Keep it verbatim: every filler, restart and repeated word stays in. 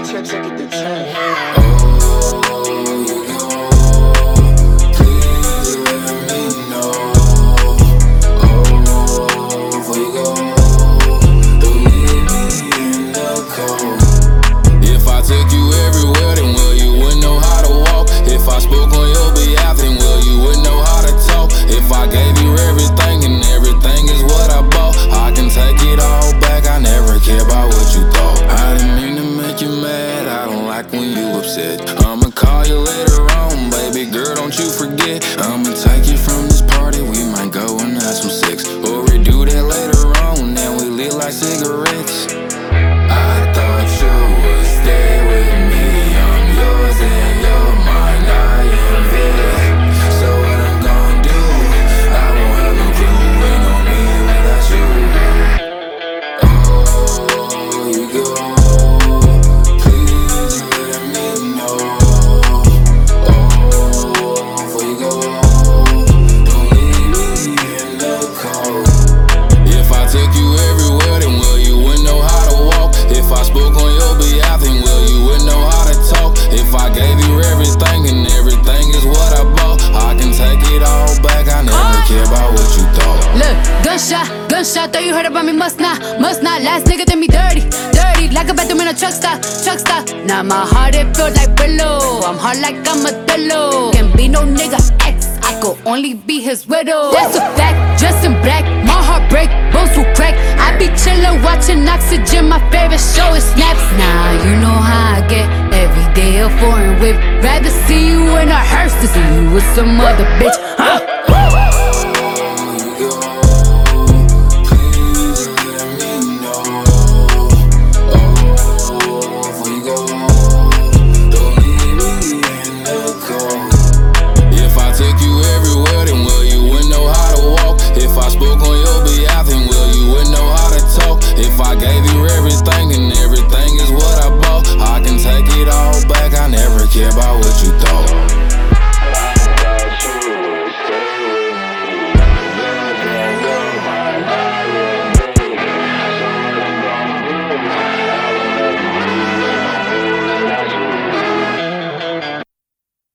Every trip take it to ten. Oh, you go, please let me know. Oh, before you go, don't leave me in the cold. If I took you everywhere, then well, you wouldn't know how to walk. If I spoke on your behalf, then well, you wouldn't know how to talk. If I gave you everything and everything is what I bought, I can take it all back, I never care about what you thought. I didn't mean to make you mad, I don't like when you upset. I'ma call you later on, baby girl, don't you forget. I'ma take you from this party, we might go and have some sex. Or we do that later on, then we lit like cigarettes. I thought you would stay with me, I'm yours and you're mine, I am it. So what I'm gonna do, I won't have a clue, ain't no me without you. Oh, you go, please let me know. Oh, before you go, don't leave me in the cold. If I took you everywhere, then well, you wouldn't know how to walk. If I spoke on your behalf, then well, you wouldn't know how to talk. If I gave you everything and everything is what I bought, I can take it all back, I never care about what you thought. Look, gunshot, gunshot, thought you heard about me, must not, must not. Last nigga did me dirty, dirty, like a bathroom in a truck stop, truck stop. Now my heart, it feels like Brillo, I'm hard like I'm a Othello. Can't be no nigga ex, I could only be his widow. That's a fact, dressed in black, my heart break, bones will crack. I be chillin', watching Oxygen, my favorite show is Snaps. Now you know how I get, every day a foreign whip. Rather see you in a hearse than see you with some other bitch, huh?